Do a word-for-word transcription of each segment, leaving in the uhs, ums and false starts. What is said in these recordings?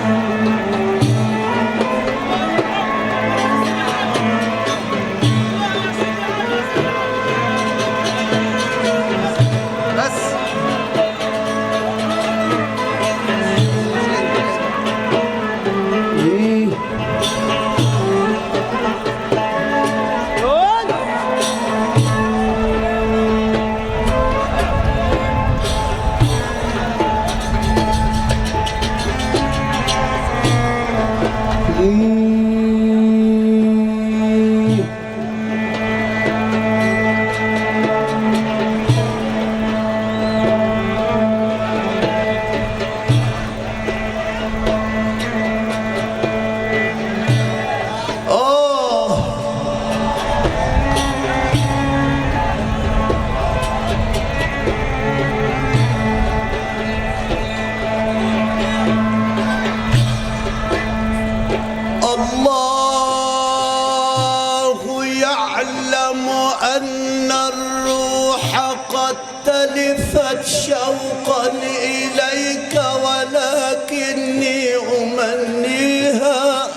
شوقا إليك ولكني أمنيها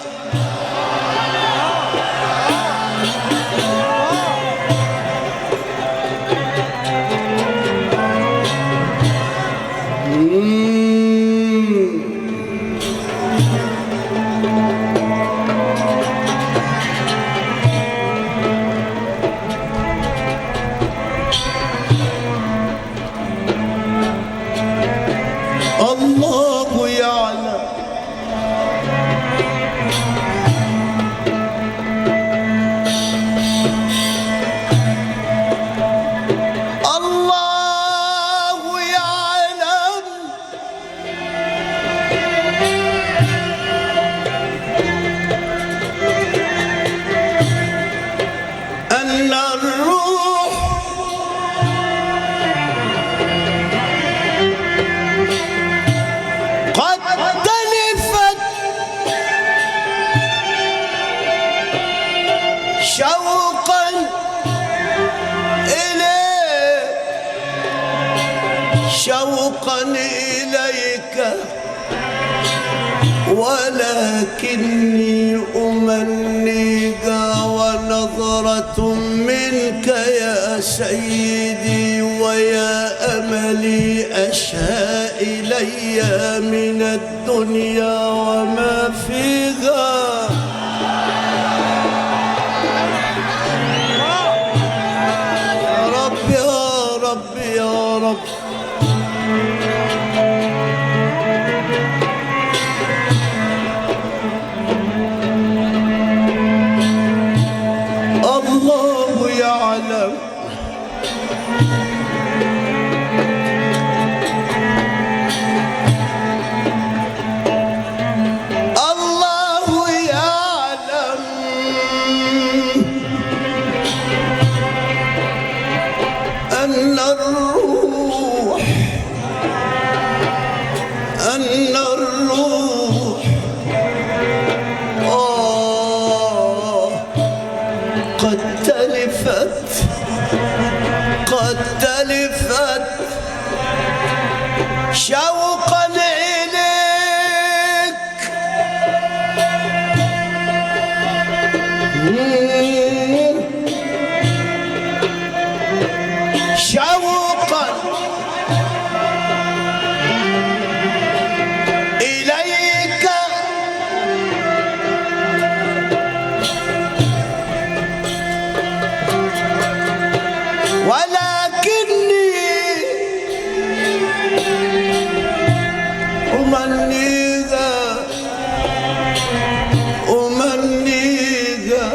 الله يعلم الله يعلم أن الروح قد تلفت شوقا إليك شوقا إليك ولكني أمنيك ونظرة منك يا سيدي ويا أملي أشهى إلي من الدنيا وما فيها يا رب يا رب يا رب الله يعلم الله يعلم أن الروح أن الروح آه قد تلفت قد تلفت شوقا إليك شوقا إليك ولكني أمنيها أمنيها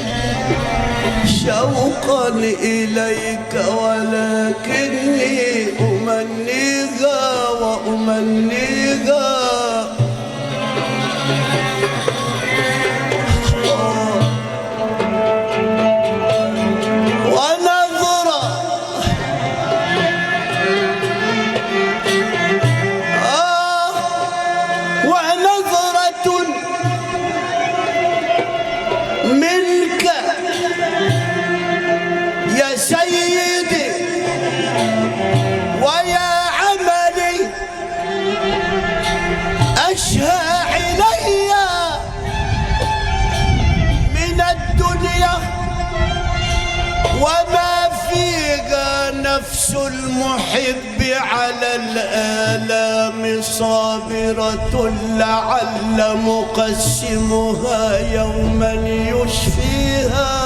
شوقا إليك ولكني أمنيها وأمنيها ونظرة آه ونظرة منك يا سيدي ويا عملي أشهى وما فيها نفس المحب على الآلام صابرة لعل مقسمها يوما يشفيها.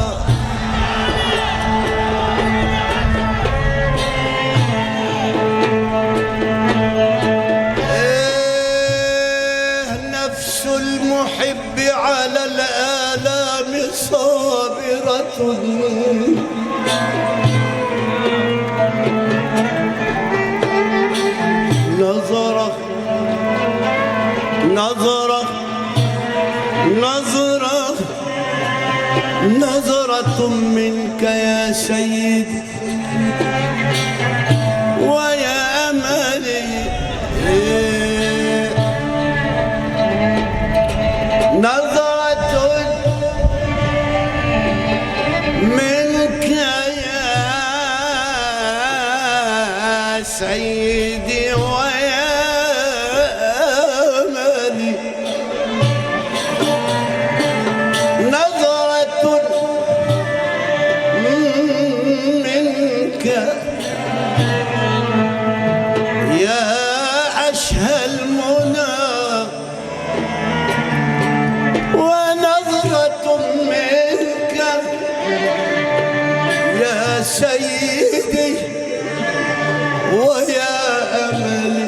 المحب على الآلام صابرة نظرة نظرة نظرة نظرة منك يا سيدي ويا أملي نظرة منك يا سيدي ويا أملي نظرة منك يا أشهى المنى سيدي ويا أملي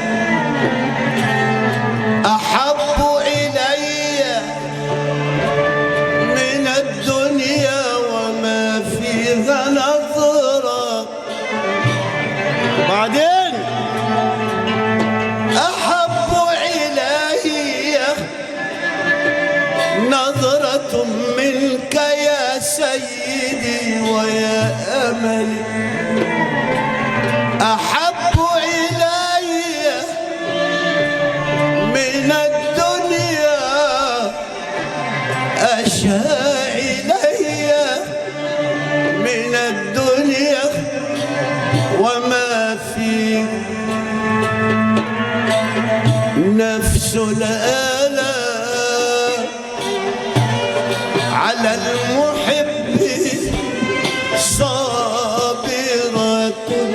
أحب إلي من الدنيا وما فيها نظرة. بعدين أحب إلي نظرة منك يا سيدي ويا أملي أحب إلي من الدنيا أشهى إلي من الدنيا وما فيه نفس الآلام على المحب صابرة.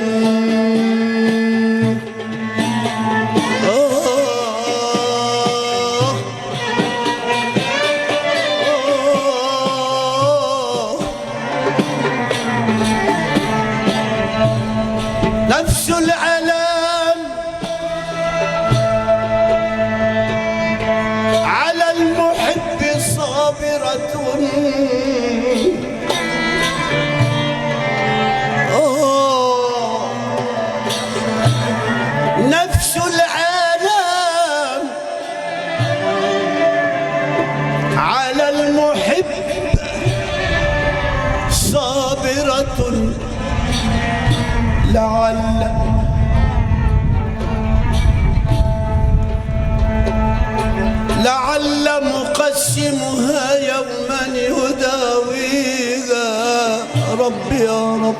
أوه أوه نفس العلام على المحب صابرة. نفس العالم على المحب صابرة لعل لعل مقسمها يوما يداويها. رب يا رب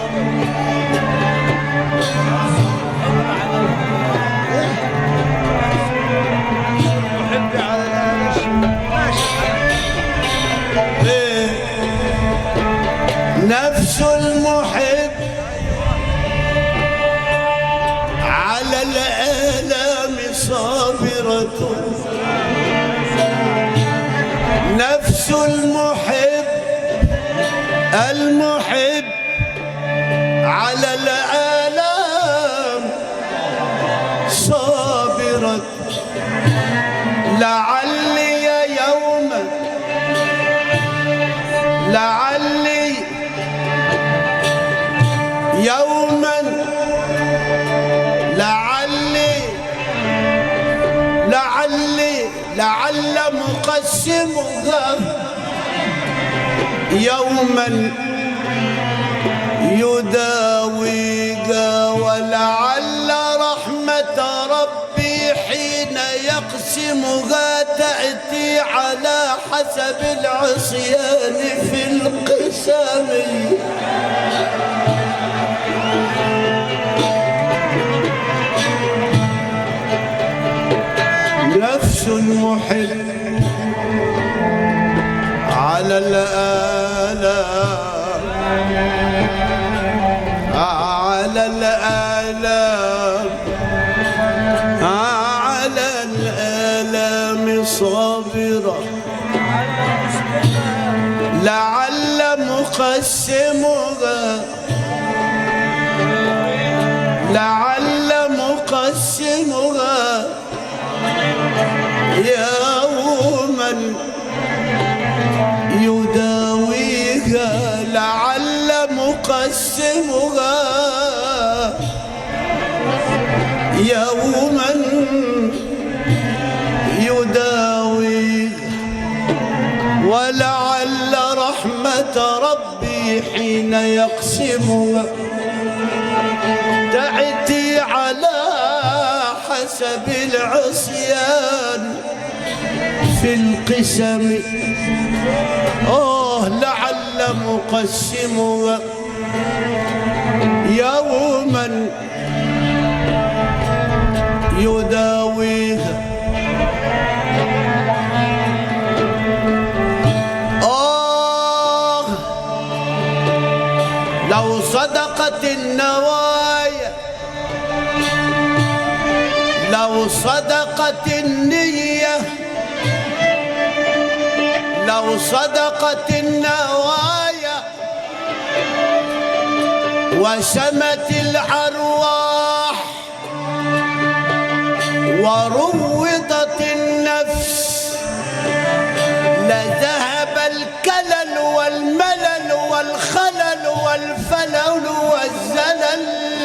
نفس المحب على الآلام صابرة. نفس المحب المحب على الآلام صابرة لعلي يوما لعلي يوما لعلي لعلي لعل مقسمها يوما يداويها. ولعل رحمة ربي حين يقسمها تأتي على حسب العصيان في القسم. نفس المحب على الآلام على الآلام على الآلام صابرة لعل مقسمها لعل مقسمها يوما يداويها لعل مقسمها يوما يداويها ولعل رحمة ربي حين يقسمها تأتي على حسب العصيان في القسم آه لعل مقسمها يوما يداويها آه لو صدقت النوايا لو صدقت النية لو صدقت النوايا وسمت الأرواح وروضت النفس لذهب الكلل والملل والخلل والفلل والزلل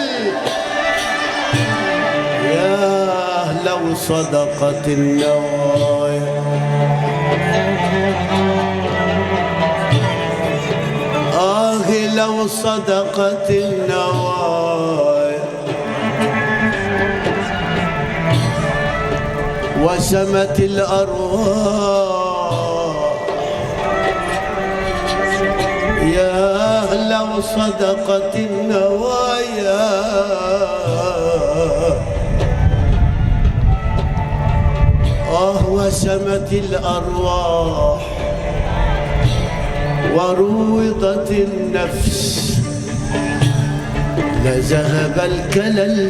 يا لو صدقت النوايا آه لو صدقت النوايا وسمت الأرواح يا لو صدقت النوايا آه وسمت الأرواح وروضت النفس لذهب الكلل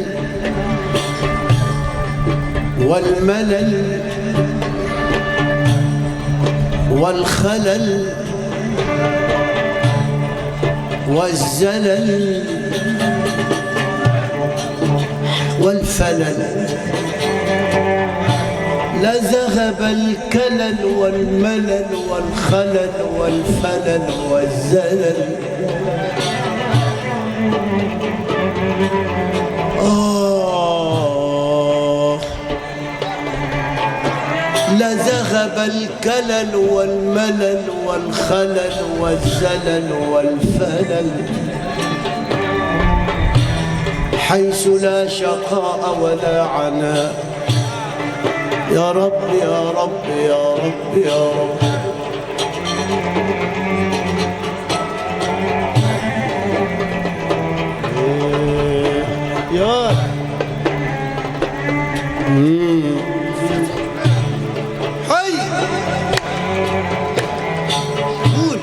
والملل والخلل والزلل والفلل لذهب الكلل والملل والخلل والفلل والزلل آه لذهب الكلل والملل والخلل والزلل والفلل حيث لا شقاء ولا عناء يا رب يا رب يا رب يا رب يا حي قول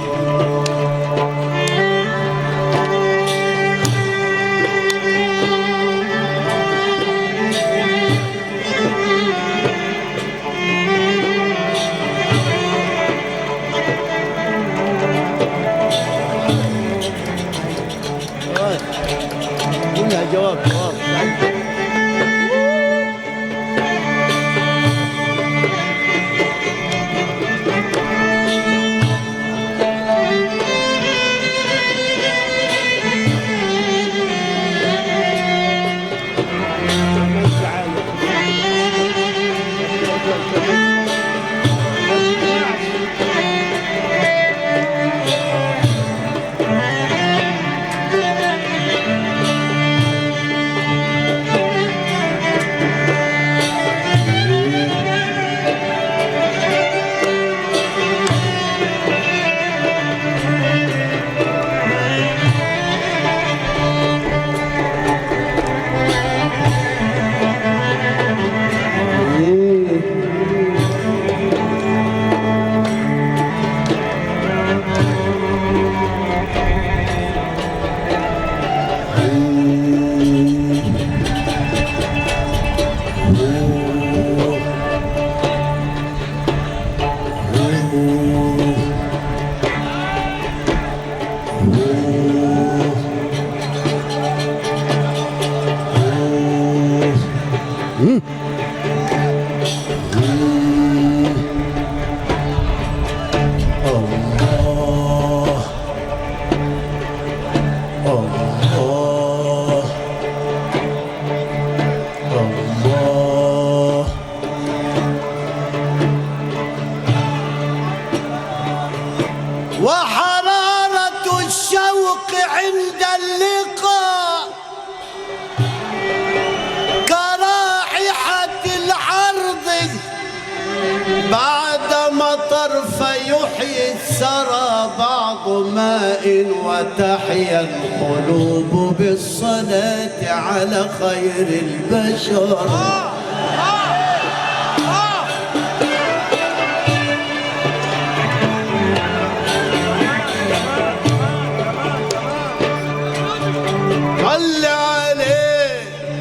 جواب جواب وحرارة الشوق عند اللقاء كرائحة العرض بعد مطر فيحيي الثرى بعض ماء وتحيا القلوب بالصلاة على خير البشر. صل عليه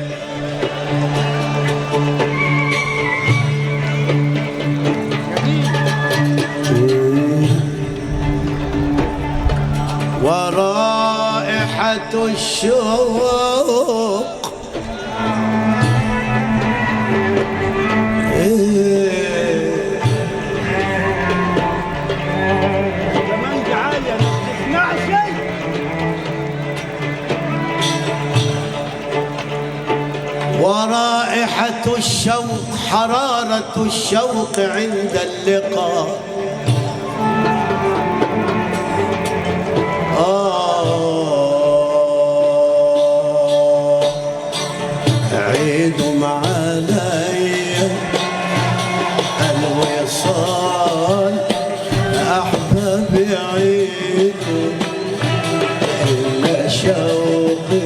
ورائحة الشوق ورائحة الشوق حرارة الشوق عند اللقاء آه عيدوا معاي الوصال أحبابي عيدوا إن شوقي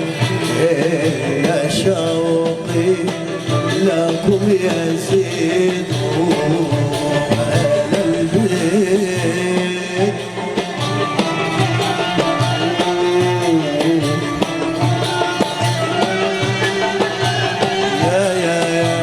يا شوقي لكم يزيد أهل البيت. يا يا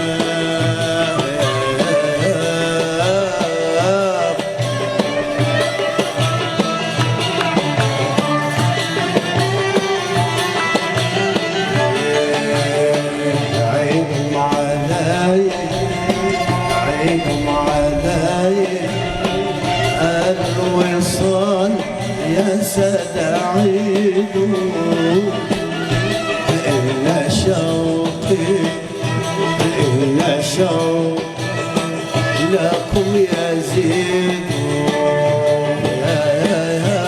الوصال يا سادة عيدوا إن شوقي إن شوقي لكم يزيد. يا يا يا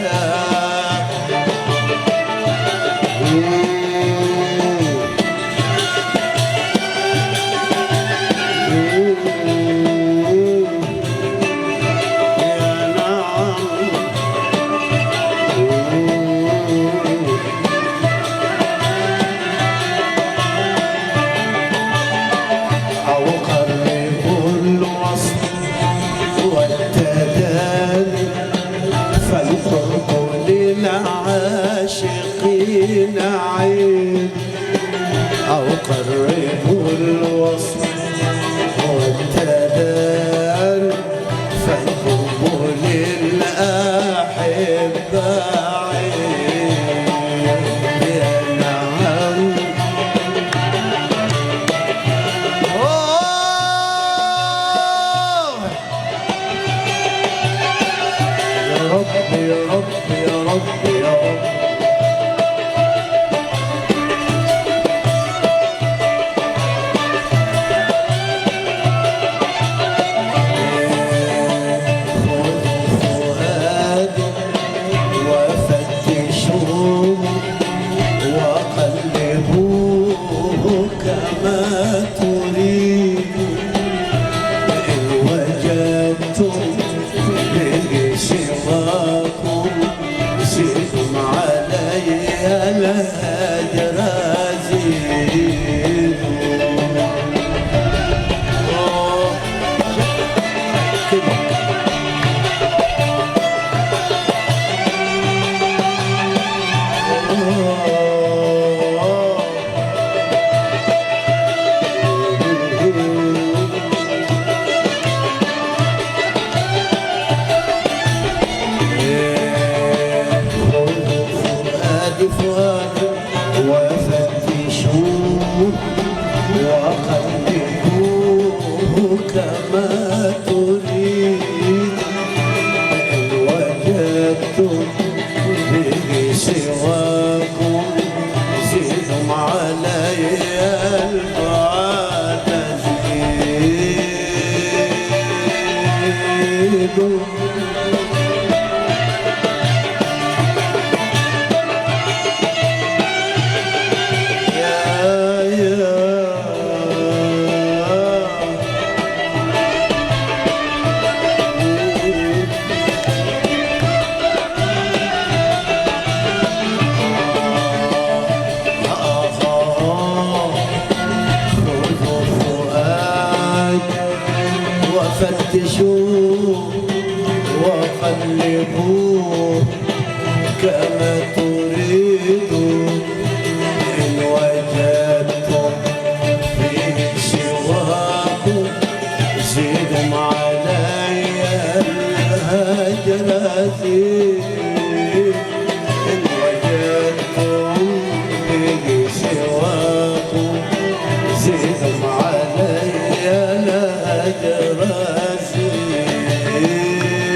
للعاشقين عين أو قربوا الوصف والتدال فالحب للأحبة عين. يا نعم يا رب يا رب يا رب يا رب وقلبوه كما تريد إن وجدتم به سواكم زدتم علي البعاد زيدوا فتشوا وقلبوا كما تريدوا، إن وجدتم فيه سواكم زيدوا علي الهجر زيد، إن وجدتم فيه سواكم زيدوا علي الهجر زيد.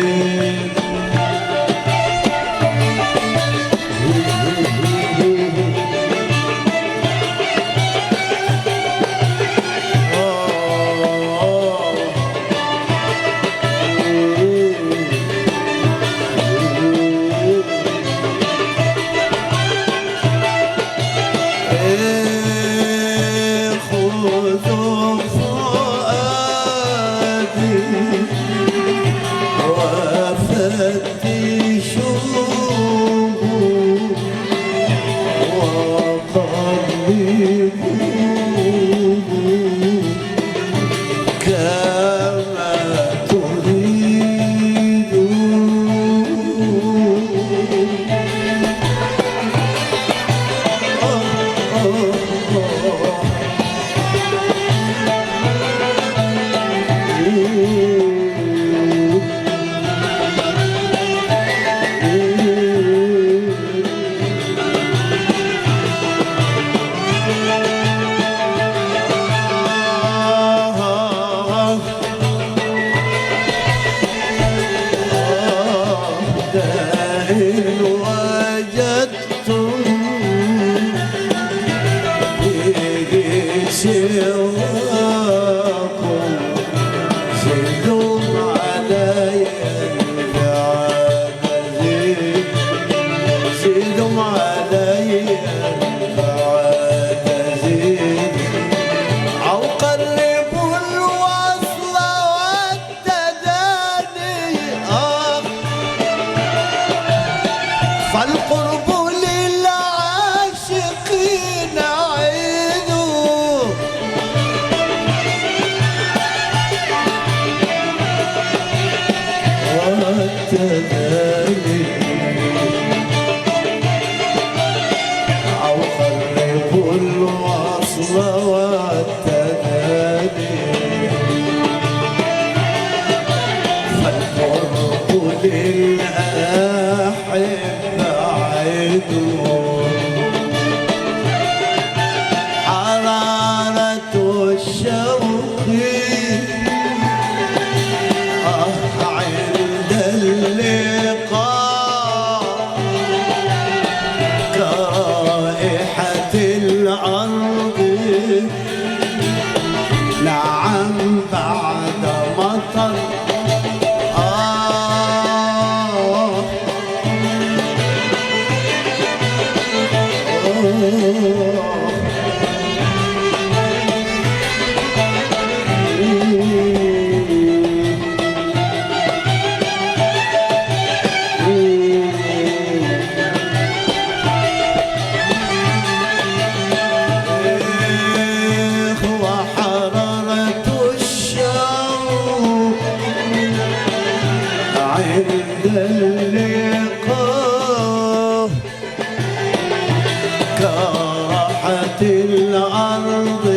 خذوا فؤادي وفتشوه وقلبوه كما إن وجدتم فيه سواكم زدوا علي البعاد زيد، زدوا علي البعاد زيد، أو قربوا الوصل والتداني فالقرب للعاشقين عيد، والتداني أو قربوا الوصل والتداني فالقرب للأحبة حرارة الشوق عند اللقاء كرائحة الأرض، نعم بعد مطر وحرارة الشوق عند اللقاء كراحة الأرض،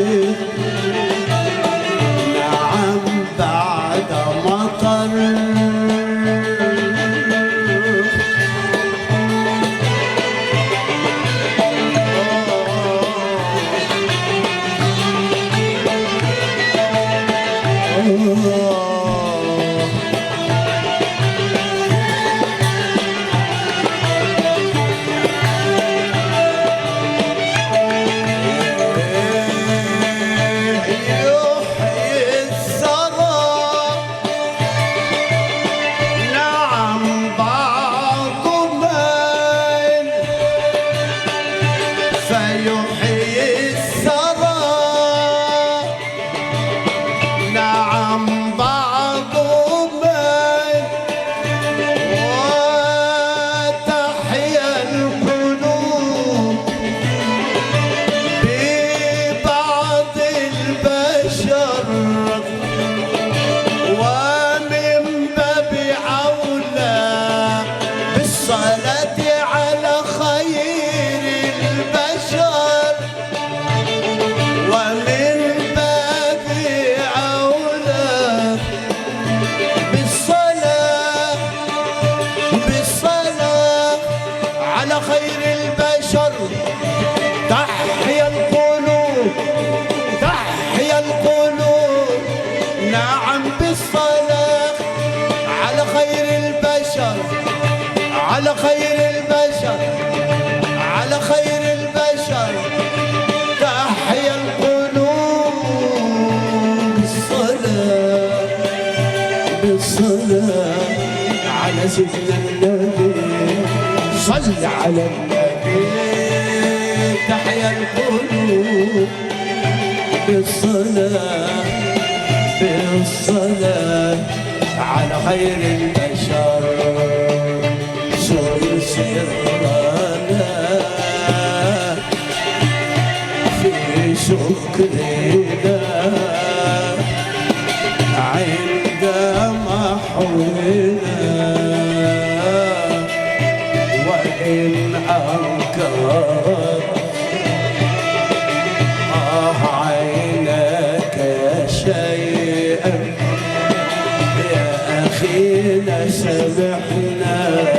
نعم بعد مطر فيحيي الثرى، نعم بعد نعم بالصلاة على خير البشر، على خير البشر، على خير البشر، تحيا القلوب بالصلاة، بالصلاة على سيدنا النبي، صل على النبي، تحيا القلوب بالصلاة، بالصلاة على خير البشر، سر سرنا في شكرنا عند محونا، وإن أنكرت آه عينك شيئا يا أخينا سمحنا.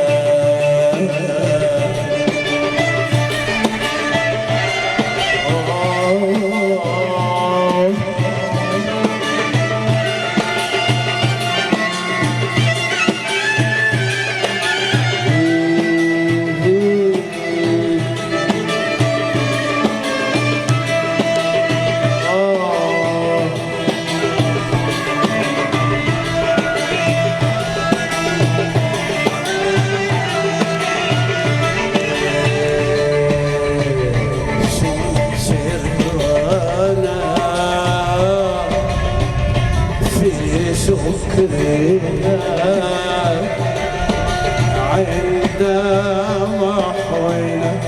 شكرنا عند محونا،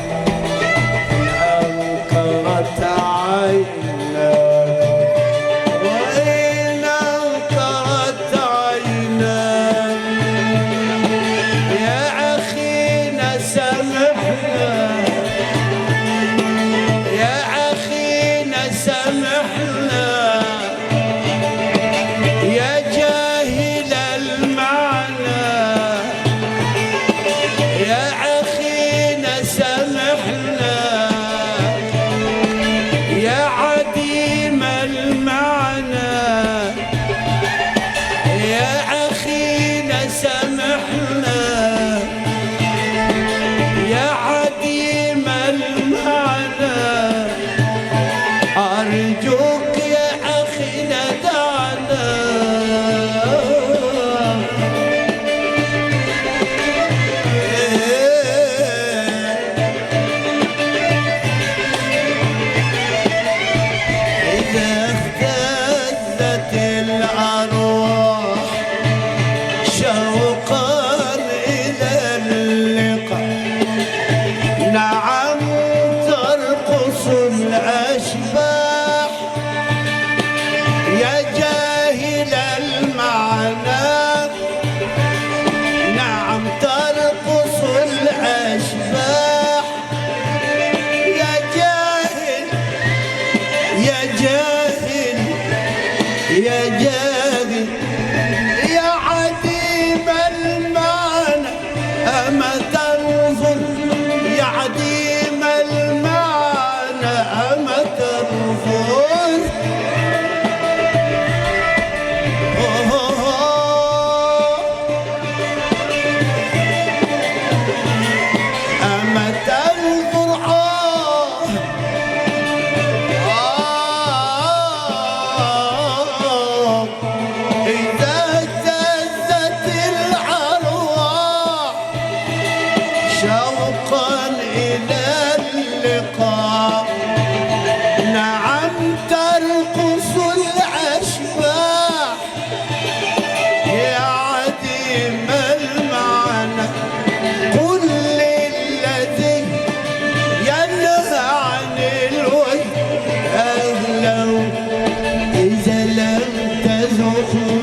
أنكرت عينا وإن أنكرت عينا يا أخينا سامحنا، يا أخينا سامحنا، يا جاهل المعنى، يا أخينا سامحنا، يا عديم المعنى، يا أخينا سامحنا، يا عديم المعنى، أرجوك يا أخينا دعنا. نعم ترقص الأشباح يا جاهل المعنى، نعم ترقص الأشباح يا جاهل، يا جاهل، يا جاهل، يا عديم المعنى، أما تنظر يا عديم المعنى، أما تنظر أما تنظر آه آه إذا اهتزت الأرواح شوقا إلى اللقاء، نعم ترقص الأشباح يا عديم المعنى، قل للذي ينهى عن الوجه أهلا إذا لم تذق